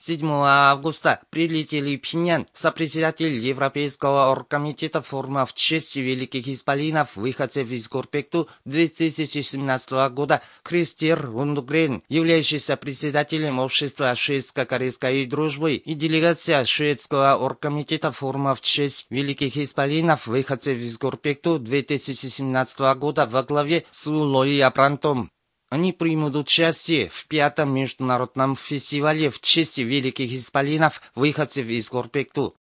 7 августа прилетели в Пхеньян сопредседатель Европейского оргкомитета форума в честь великих исполинов, выходцев из Горпекту 2017 года Кристер Лундгрен, являющийся председателем общества шведско-корейской дружбы, и делегация шведского оргкомитета форума в честь великих исполинов, выходцев из Горпекту 2017 года во главе с Лои Абрантом. Они примут участие в 5-м международном фестивале в честь великих исполинов, выходцев из Горпекту.